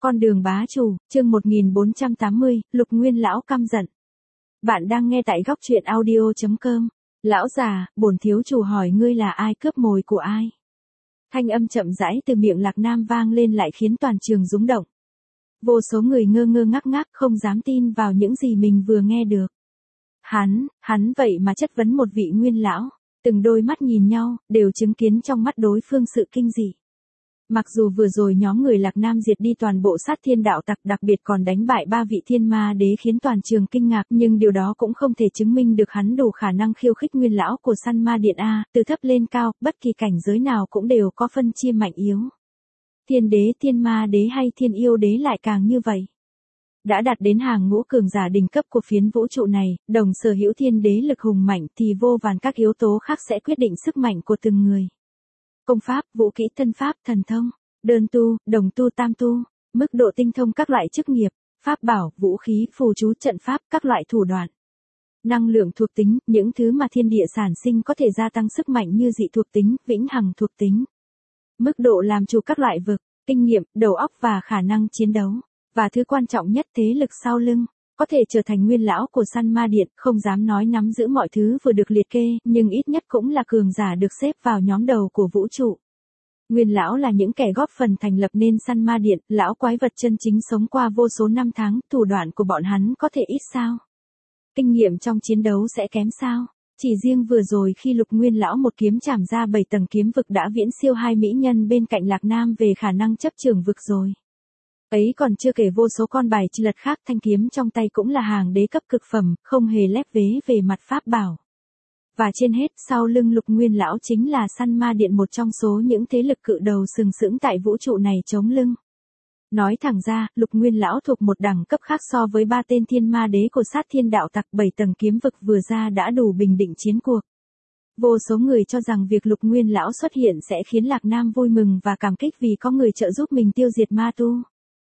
Con đường bá chủ, chương 1480, Lục Nguyên lão căm giận. Bạn đang nghe tại góc truyện audio.com. Lão già, bổn thiếu chủ hỏi ngươi là ai, cướp mồi của ai? Thanh âm chậm rãi từ miệng Lạc Nam vang lên lại khiến toàn trường rúng động. Vô số người ngơ ngơ ngác ngác không dám tin vào những gì mình vừa nghe được. Hắn vậy mà chất vấn một vị nguyên lão, từng đôi mắt nhìn nhau, đều chứng kiến trong mắt đối phương sự kinh dị. Mặc dù vừa rồi nhóm người Lạc Nam diệt đi toàn bộ sát thiên đạo tặc, đặc biệt còn đánh bại 3 vị thiên ma đế khiến toàn trường kinh ngạc, nhưng điều đó cũng không thể chứng minh được hắn đủ khả năng khiêu khích nguyên lão của săn ma điện A. Từ thấp lên cao, bất kỳ cảnh giới nào cũng đều có phân chia mạnh yếu. Thiên đế, thiên ma đế hay thiên yêu đế lại càng như vậy. Đã đạt đến hàng ngũ cường giả đỉnh cấp của phiến vũ trụ này, đồng sở hữu thiên đế lực hùng mạnh thì vô vàn các yếu tố khác sẽ quyết định sức mạnh của từng người. Công pháp, vũ kỹ, thân pháp, thần thông, đơn tu, đồng tu, tam tu, mức độ tinh thông các loại chức nghiệp, pháp bảo, vũ khí, phù chú, trận pháp, các loại thủ đoạn. Năng lượng thuộc tính, những thứ mà thiên địa sản sinh có thể gia tăng sức mạnh như dị thuộc tính, vĩnh hằng thuộc tính. Mức độ làm chủ các loại vực, kinh nghiệm, đầu óc và khả năng chiến đấu. Và thứ quan trọng nhất, thế lực sau lưng. Có thể trở thành nguyên lão của săn ma điện, không dám nói nắm giữ mọi thứ vừa được liệt kê, nhưng ít nhất cũng là cường giả được xếp vào nhóm đầu của vũ trụ. Nguyên lão là những kẻ góp phần thành lập nên săn ma điện, lão quái vật chân chính sống qua vô số năm tháng, thủ đoạn của bọn hắn có thể ít sao? Kinh nghiệm trong chiến đấu sẽ kém sao? Chỉ riêng vừa rồi khi Lục Nguyên lão một kiếm chảm ra 7 tầng kiếm vực đã viễn siêu hai mỹ nhân bên cạnh Lạc Nam về khả năng chấp trường vực rồi. Ấy còn chưa kể vô số con bài chi lật khác, thanh kiếm trong tay cũng là hàng đế cấp cực phẩm, không hề lép vế về mặt pháp bảo. Và trên hết, sau lưng Lục Nguyên lão chính là săn ma điện, một trong số những thế lực cự đầu sừng sững tại vũ trụ này chống lưng. Nói thẳng ra, Lục Nguyên lão thuộc một đẳng cấp khác so với 3 tên thiên ma đế của sát thiên đạo tặc. 7 tầng kiếm vực vừa ra đã đủ bình định chiến cuộc. Vô số người cho rằng việc Lục Nguyên lão xuất hiện sẽ khiến Lạc Nam vui mừng và cảm kích vì có người trợ giúp mình tiêu diệt ma tu.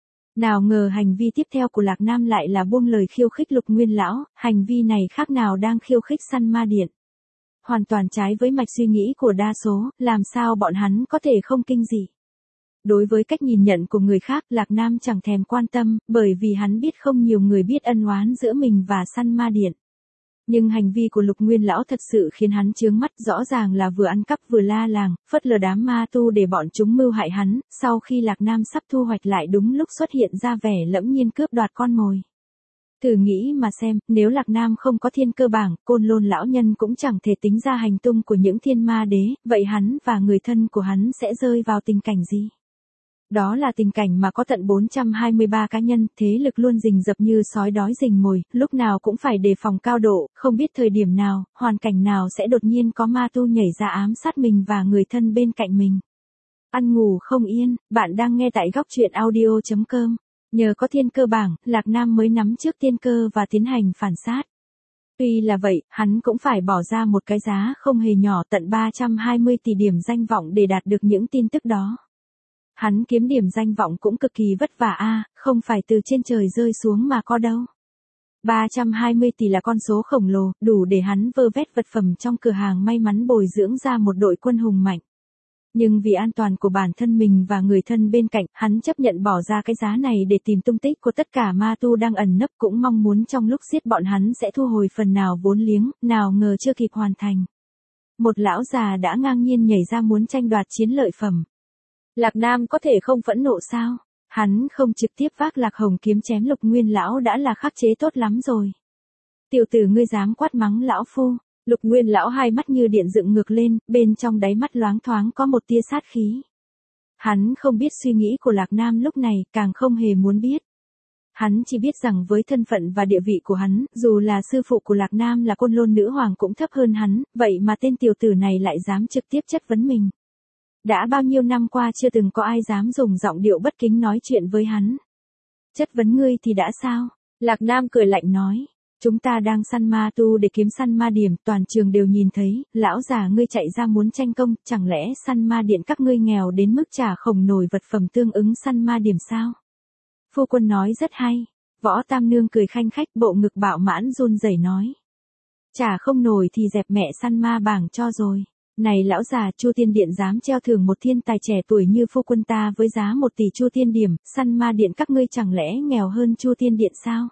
Nào ngờ hành vi tiếp theo của Lạc Nam lại là buông lời khiêu khích Lục Nguyên lão, hành vi này khác nào đang khiêu khích săn ma điện. Hoàn toàn trái với mạch suy nghĩ của đa số, làm sao bọn hắn có thể không kinh dị. Đối với cách nhìn nhận của người khác, Lạc Nam chẳng thèm quan tâm, bởi vì hắn biết không nhiều người biết ân oán giữa mình và săn ma điện. Nhưng hành vi của Lục Nguyên lão thật sự khiến hắn chướng mắt, rõ ràng là vừa ăn cắp vừa la làng, phớt lờ đám ma tu để bọn chúng mưu hại hắn, sau khi Lạc Nam sắp thu hoạch lại đúng lúc xuất hiện ra vẻ lẫm nhiên cướp đoạt con mồi. Thử nghĩ mà xem, nếu Lạc Nam không có thiên cơ bảng, Côn Lôn lão nhân cũng chẳng thể tính ra hành tung của những thiên ma đế, vậy hắn và người thân của hắn sẽ rơi vào tình cảnh gì? Đó là tình cảnh mà có tận 423 cá nhân, thế lực luôn rình rập như sói đói rình mồi, lúc nào cũng phải đề phòng cao độ, không biết thời điểm nào, hoàn cảnh nào sẽ đột nhiên có ma tu nhảy ra ám sát mình và người thân bên cạnh mình. Ăn ngủ không yên, bạn đang nghe tại góc truyện audio.com. Nhờ có thiên cơ bảng, Lạc Nam mới nắm trước thiên cơ và tiến hành phản sát. Tuy là vậy, hắn cũng phải bỏ ra một cái giá không hề nhỏ, tận 320 tỷ điểm danh vọng để đạt được những tin tức đó. Hắn kiếm điểm danh vọng cũng cực kỳ vất vả không phải từ trên trời rơi xuống mà có đâu. 320 tỷ là con số khổng lồ, đủ để hắn vơ vét vật phẩm trong cửa hàng may mắn bồi dưỡng ra một đội quân hùng mạnh. Nhưng vì an toàn của bản thân mình và người thân bên cạnh, hắn chấp nhận bỏ ra cái giá này để tìm tung tích của tất cả ma tu đang ẩn nấp, cũng mong muốn trong lúc giết bọn hắn sẽ thu hồi phần nào vốn liếng, nào ngờ chưa kịp hoàn thành. Một lão già đã ngang nhiên nhảy ra muốn tranh đoạt chiến lợi phẩm. Lạc Nam có thể không phẫn nộ sao? Hắn không trực tiếp vác Lạc Hồng kiếm chém Lục Nguyên lão đã là khắc chế tốt lắm rồi. Tiểu tử ngươi dám quát mắng lão phu? Lục Nguyên lão hai mắt như điện dựng ngược lên, bên trong đáy mắt loáng thoáng có một tia sát khí. Hắn không biết suy nghĩ của Lạc Nam lúc này, càng không hề muốn biết. Hắn chỉ biết rằng với thân phận và địa vị của hắn, dù là sư phụ của Lạc Nam là Côn Lôn nữ hoàng cũng thấp hơn hắn, vậy mà tên tiểu tử này lại dám trực tiếp chất vấn mình. Đã bao nhiêu năm qua chưa từng có ai dám dùng giọng điệu bất kính nói chuyện với hắn. Chất vấn ngươi thì đã sao? Lạc Nam cười lạnh nói. Chúng ta đang săn ma tu để kiếm săn ma điểm, toàn trường đều nhìn thấy, lão già ngươi chạy ra muốn tranh công, chẳng lẽ săn ma điện các ngươi nghèo đến mức trả không nổi vật phẩm tương ứng săn ma điểm sao? Phu quân nói rất hay. Võ Tam Nương cười khanh khách, bộ ngực bạo mãn run rẩy nói. Trả không nổi thì dẹp mẹ săn ma bảng cho rồi. Này lão già, Chu Tiên Điện dám treo thưởng một thiên tài trẻ tuổi như phu quân ta với giá 1 tỷ Chu Tiên điểm, Săn Ma Điện các ngươi chẳng lẽ nghèo hơn Chu Tiên Điện sao?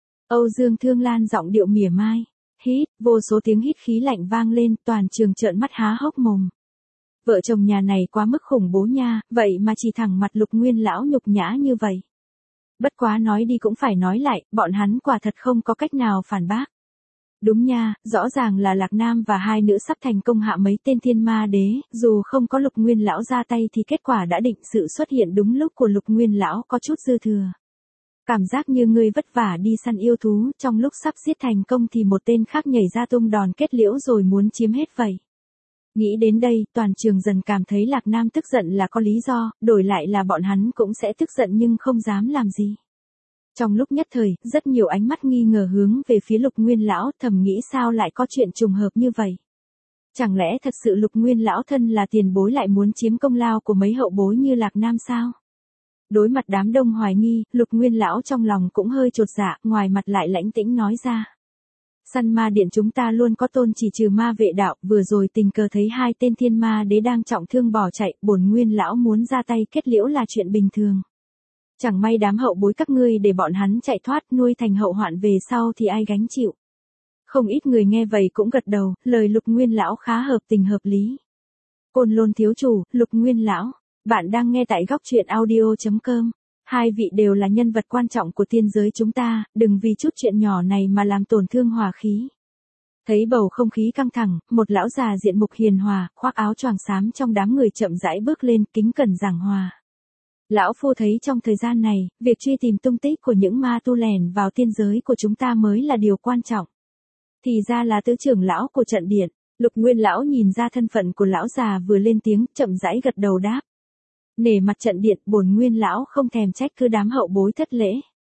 Âu Dương Thương Lan giọng điệu mỉa mai. Hít, vô số tiếng hít khí lạnh vang lên, toàn trường trợn mắt há hốc mồm. Vợ chồng nhà này quá mức khủng bố nha, vậy mà chỉ thẳng mặt Lục Nguyên lão nhục nhã như vậy. Bất quá nói đi cũng phải nói lại, bọn hắn quả thật không có cách nào phản bác. Đúng nha, rõ ràng là Lạc Nam và hai nữ sắp thành công hạ mấy tên thiên ma đế, dù không có Lục Nguyên lão ra tay thì kết quả đã định, sự xuất hiện đúng lúc của Lục Nguyên lão có chút dư thừa. Cảm giác như người vất vả đi săn yêu thú, trong lúc sắp giết thành công thì một tên khác nhảy ra tung đòn kết liễu rồi muốn chiếm hết vậy. Nghĩ đến đây, toàn trường dần cảm thấy Lạc Nam tức giận là có lý do, đổi lại là bọn hắn cũng sẽ tức giận nhưng không dám làm gì. Trong lúc nhất thời, rất nhiều ánh mắt nghi ngờ hướng về phía Lục Nguyên lão, thầm nghĩ sao lại có chuyện trùng hợp như vậy. Chẳng lẽ thật sự Lục Nguyên lão thân là tiền bối lại muốn chiếm công lao của mấy hậu bối như Lạc Nam sao? Đối mặt đám đông hoài nghi, Lục Nguyên lão trong lòng cũng hơi chột dạ, ngoài mặt lại lãnh tĩnh nói ra. Săn Ma Điện chúng ta luôn có tôn chỉ trừ ma vệ đạo, vừa rồi tình cờ thấy hai tên thiên ma đế đang trọng thương bỏ chạy, bổn Nguyên lão muốn ra tay kết liễu là chuyện bình thường. Chẳng may đám hậu bối các ngươi để bọn hắn chạy thoát nuôi thành hậu hoạn về sau thì ai gánh chịu. Không ít người nghe vậy cũng gật đầu, lời Lục Nguyên lão khá hợp tình hợp lý. Côn Lôn thiếu chủ, Lục Nguyên lão, bạn đang nghe tại góc truyện audio.com. Hai vị đều là nhân vật quan trọng của tiên giới chúng ta, đừng vì chút chuyện nhỏ này mà làm tổn thương hòa khí. Thấy bầu không khí căng thẳng, một lão già diện mục hiền hòa, khoác áo choàng xám trong đám người chậm rãi bước lên, kính cẩn giảng hòa. Lão phu thấy trong thời gian này, việc truy tìm tung tích của những ma tu lẻn vào tiên giới của chúng ta mới là điều quan trọng. Thì ra là tứ trưởng lão của trận điện. Lục Nguyên lão nhìn ra thân phận của lão già vừa lên tiếng, chậm rãi gật đầu đáp. Nể mặt trận điện, bổn Nguyên lão không thèm trách cứ đám hậu bối thất lễ.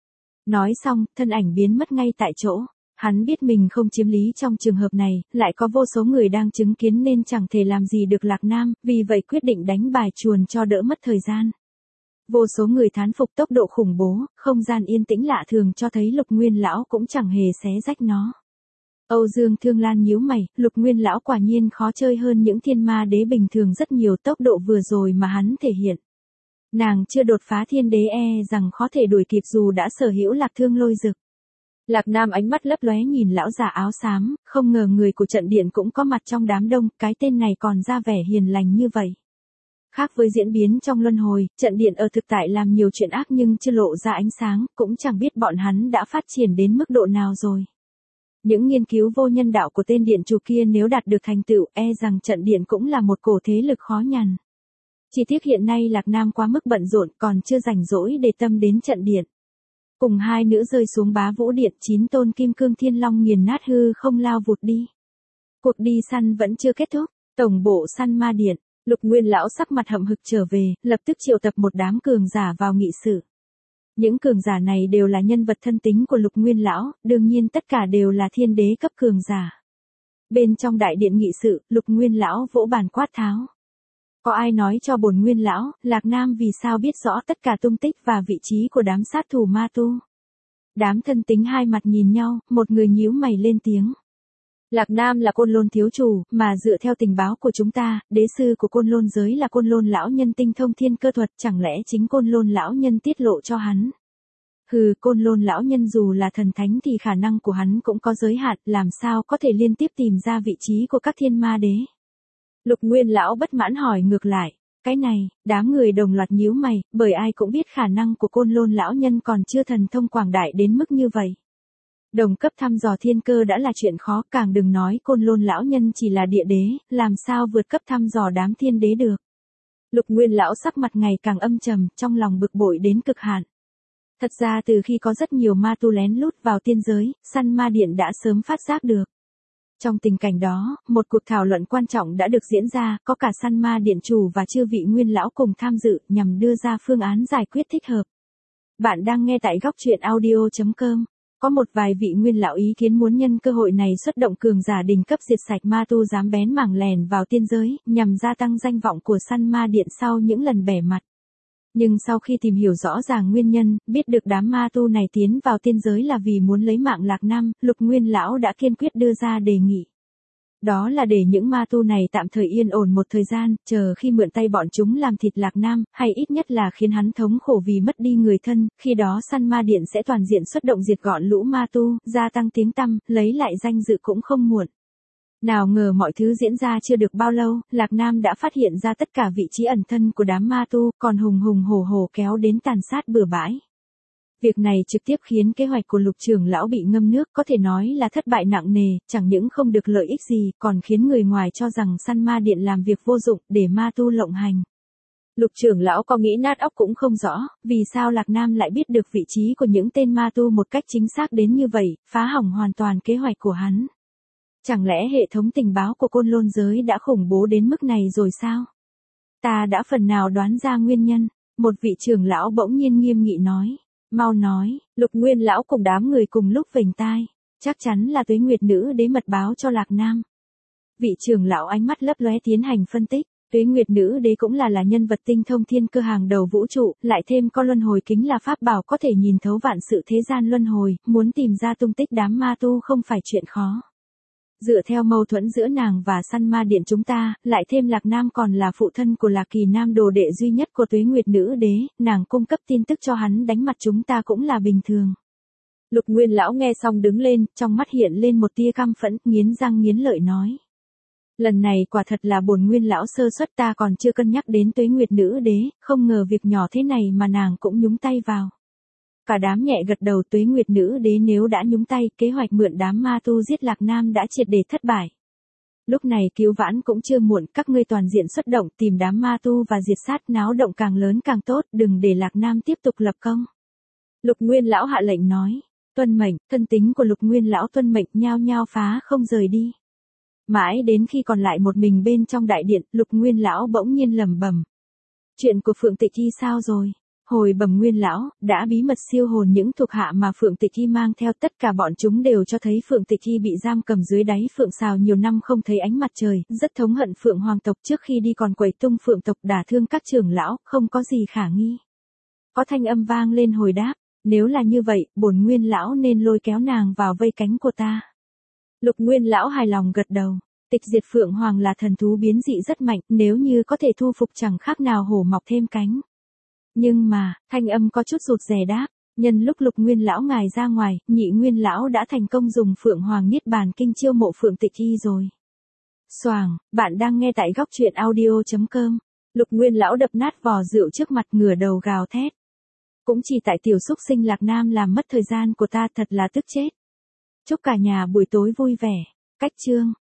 Nói xong, thân ảnh biến mất ngay tại chỗ. Hắn biết mình không chiếm lý trong trường hợp này, lại có vô số người đang chứng kiến nên chẳng thể làm gì được Lạc Nam, vì vậy quyết định đánh bài chuồn cho đỡ mất thời gian. Vô số người thán phục tốc độ khủng bố, không gian yên tĩnh lạ thường cho thấy Lục Nguyên lão cũng chẳng hề xé rách nó. Âu Dương Thương Lan nhíu mày, Lục Nguyên lão quả nhiên khó chơi hơn những thiên ma đế bình thường rất nhiều, tốc độ vừa rồi mà hắn thể hiện. Nàng chưa đột phá thiên đế rằng khó thể đuổi kịp dù đã sở hữu Lạc Thương Lôi Dực. Lạc Nam ánh mắt lấp lóe nhìn lão già áo xám, không ngờ người của trận điện cũng có mặt trong đám đông, cái tên này còn ra vẻ hiền lành như vậy. Khác với diễn biến trong luân hồi, trận điện ở thực tại làm nhiều chuyện ác nhưng chưa lộ ra ánh sáng, cũng chẳng biết bọn hắn đã phát triển đến mức độ nào rồi. Những nghiên cứu vô nhân đạo của tên điện chủ kia nếu đạt được thành tựu, rằng trận điện cũng là một cổ thế lực khó nhằn. Chỉ tiếc hiện nay Lạc Nam quá mức bận rộn, còn chưa rảnh rỗi để tâm đến trận điện. Cùng hai nữ rơi xuống Bá Vũ Điện, 9 tôn kim cương thiên long nghiền nát hư không lao vụt đi. Cuộc đi săn vẫn chưa kết thúc, tổng bộ Săn Ma Điện, Lục Nguyên lão sắc mặt hậm hực trở về, lập tức triệu tập một đám cường giả vào nghị sự. Những cường giả này đều là nhân vật thân tín của Lục Nguyên lão, đương nhiên tất cả đều là thiên đế cấp cường giả. Bên trong đại điện nghị sự, Lục Nguyên lão vỗ bàn quát tháo. Có ai nói cho bổn Nguyên lão, Lạc Nam vì sao biết rõ tất cả tung tích và vị trí của đám sát thủ ma tu? Đám thân tín hai mặt nhìn nhau, một người nhíu mày lên tiếng. Lạc Nam là Côn Lôn thiếu chủ, mà dựa theo tình báo của chúng ta, đế sư của Côn Lôn giới là Côn Lôn lão nhân tinh thông thiên cơ thuật, chẳng lẽ chính Côn Lôn lão nhân tiết lộ cho hắn? Hừ, Côn Lôn lão nhân dù là thần thánh thì khả năng của hắn cũng có giới hạn, làm sao có thể liên tiếp tìm ra vị trí của các thiên ma đế? Lục Nguyên lão bất mãn hỏi ngược lại. Cái này, đám người đồng loạt nhíu mày, bởi ai cũng biết khả năng của Côn Lôn lão nhân còn chưa thần thông quảng đại đến mức như vậy. Đồng cấp thăm dò thiên cơ đã là chuyện khó, càng đừng nói Côn Lôn lão nhân chỉ là địa đế, làm sao vượt cấp thăm dò đám thiên đế được. Lục Nguyên lão sắc mặt ngày càng âm trầm, trong lòng bực bội đến cực hạn. Thật ra từ khi có rất nhiều ma tu lén lút vào tiên giới, Săn Ma Điện đã sớm phát giác được. Trong tình cảnh đó, một cuộc thảo luận quan trọng đã được diễn ra, có cả Săn Ma Điện chủ và chư vị nguyên lão cùng tham dự, nhằm đưa ra phương án giải quyết thích hợp. Bạn đang nghe tại góc truyện audio.com. Có một vài vị nguyên lão ý kiến muốn nhân cơ hội này xuất động cường giả đỉnh cấp diệt sạch ma tu dám bén mảng lèn vào tiên giới, nhằm gia tăng danh vọng của Săn Ma Điện sau những lần bẻ mặt. Nhưng sau khi tìm hiểu rõ ràng nguyên nhân, biết được đám ma tu này tiến vào tiên giới là vì muốn lấy mạng Lạc Nam, Lục Nguyên lão đã kiên quyết đưa ra đề nghị. Đó là để những ma tu này tạm thời yên ổn một thời gian, chờ khi mượn tay bọn chúng làm thịt Lạc Nam, hay ít nhất là khiến hắn thống khổ vì mất đi người thân, khi đó Săn Ma Điện sẽ toàn diện xuất động diệt gọn lũ ma tu, gia tăng tiếng tăm, lấy lại danh dự cũng không muộn. Nào ngờ mọi thứ diễn ra chưa được bao lâu, Lạc Nam đã phát hiện ra tất cả vị trí ẩn thân của đám ma tu, còn hùng hùng hổ hổ kéo đến tàn sát bừa bãi. Việc này trực tiếp khiến kế hoạch của Lục trưởng lão bị ngâm nước, có thể nói là thất bại nặng nề, chẳng những không được lợi ích gì, còn khiến người ngoài cho rằng Săn Ma Điện làm việc vô dụng, để ma tu lộng hành. Lục trưởng lão có nghĩ nát óc cũng không rõ, vì sao Lạc Nam lại biết được vị trí của những tên ma tu một cách chính xác đến như vậy, phá hỏng hoàn toàn kế hoạch của hắn. Chẳng lẽ hệ thống tình báo của Côn Lôn giới đã khủng bố đến mức này rồi sao? Ta đã phần nào đoán ra nguyên nhân, một vị trưởng lão bỗng nhiên nghiêm nghị nói. Mau nói, Lục Nguyên lão cùng đám người cùng lúc vểnh tai, chắc chắn là Tuế Nguyệt nữ đế mật báo cho Lạc Nam. Vị trưởng lão ánh mắt lấp lóe tiến hành phân tích, Tuế Nguyệt nữ đế cũng là nhân vật tinh thông thiên cơ hàng đầu vũ trụ, lại thêm có luân hồi kính là pháp bảo có thể nhìn thấu vạn sự thế gian luân hồi, muốn tìm ra tung tích đám ma tu không phải chuyện khó. Dựa theo mâu thuẫn giữa nàng và Săn Ma Điện chúng ta, lại thêm Lạc Nam còn là phụ thân của Lạc Kỳ Nam đồ đệ duy nhất của Tuế Nguyệt nữ đế, nàng cung cấp tin tức cho hắn đánh mặt chúng ta cũng là bình thường. Lục Nguyên lão nghe xong đứng lên, trong mắt hiện lên một tia căm phẫn, nghiến răng nghiến lợi nói. Lần này quả thật là bổn Nguyên lão sơ suất, ta còn chưa cân nhắc đến Tuế Nguyệt nữ đế, không ngờ việc nhỏ thế này mà nàng cũng nhúng tay vào. Cả đám nhẹ gật đầu. Tuế Nguyệt nữ đế nếu đã nhúng tay, kế hoạch mượn đám ma tu giết Lạc Nam đã triệt để thất bại. Lúc này cứu vãn cũng chưa muộn, các ngươi toàn diện xuất động tìm đám ma tu và diệt sát, náo động càng lớn càng tốt, đừng để Lạc Nam tiếp tục lập công. Lục Nguyên lão hạ lệnh nói, tuân mệnh. Thân tính của Lục Nguyên lão tuân mệnh, nhao nhao phá không rời đi. Mãi đến khi còn lại một mình bên trong đại điện, Lục Nguyên lão bỗng nhiên lẩm bẩm. Chuyện của Phượng Tịch Hy sao rồi? Hồi bẩm Nguyên lão, đã bí mật siêu hồn những thuộc hạ mà Phượng Tịch Hy mang theo, tất cả bọn chúng đều cho thấy Phượng Tịch Hy bị giam cầm dưới đáy Phượng Sào nhiều năm không thấy ánh mặt trời, rất thống hận Phượng Hoàng tộc, trước khi đi còn quẩy tung Phượng tộc đả thương các trưởng lão, không có gì khả nghi. Có thanh âm vang lên hồi đáp, nếu là như vậy, bổn Nguyên lão nên lôi kéo nàng vào vây cánh của ta. Lục Nguyên lão hài lòng gật đầu. Tịch diệt Phượng Hoàng là thần thú biến dị rất mạnh, nếu như có thể thu phục chẳng khác nào hổ mọc thêm cánh. Nhưng mà, thanh âm có chút rụt rè đáp, nhân lúc Lục Nguyên lão ngài ra ngoài, Nhị Nguyên lão đã thành công dùng Phượng Hoàng Niết Bàn Kinh chiêu mộ Phượng Tịch Hy rồi. Xoàng, bạn đang nghe tại góc truyện audio.com. Lục Nguyên lão đập nát vò rượu trước mặt, ngửa đầu gào thét. Cũng chỉ tại tiểu xúc sinh Lạc Nam làm mất thời gian của ta, thật là tức chết. Chúc cả nhà buổi tối vui vẻ. Cách chương